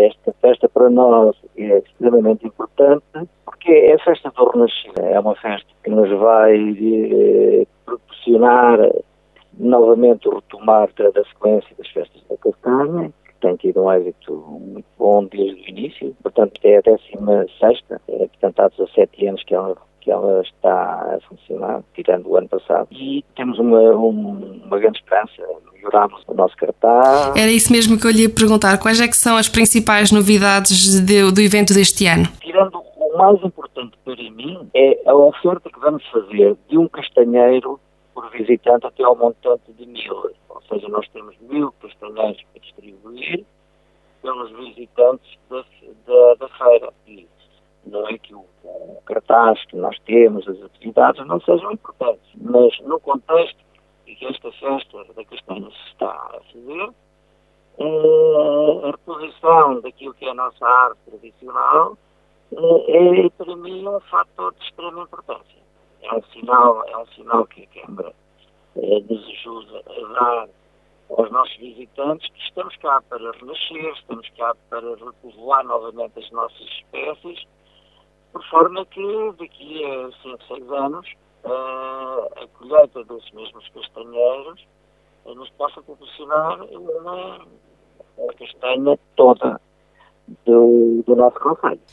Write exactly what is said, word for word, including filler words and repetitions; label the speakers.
Speaker 1: esta festa para nós é extremamente importante, porque é a festa do Renascimento. É uma festa que nos vai eh, proporcionar novamente o retomar da, da sequência das festas da Castanha, que tem tido um êxito muito bom desde o início. Portanto, é a décima sexta, é, portanto, há dezassete anos que ela, que ela está a funcionar, tirando o ano passado. E temos uma, um, uma grande esperança, melhoramos o nosso cartaz.
Speaker 2: Era isso mesmo que eu lhe ia perguntar. Quais é que são as principais novidades de, do evento deste ano?
Speaker 1: Tirando o mais importante para mim, é a oferta que vamos fazer de um castanheiro por visitante até ao montante de mil. Ou seja, nós temos mil castanheiros para distribuir pelos visitantes da, da, da feira. E não é que o, o cartaz que nós temos, as atividades, não sejam importantes, mas no contexto em que esta festa da castanha se está a fazer, a reposição daquilo que é a nossa arte tradicional é, para mim, um fator de extrema importância. É um sinal, é um sinal que a Câmara é, nos ajuda a dar aos nossos visitantes que estamos cá para renascer, estamos cá para repovoar novamente as nossas espécies, por forma que daqui a cinco, seis anos a, a colheita desses mesmos castanheiros nos possa proporcionar uma, uma castanha toda do, do nosso concelho.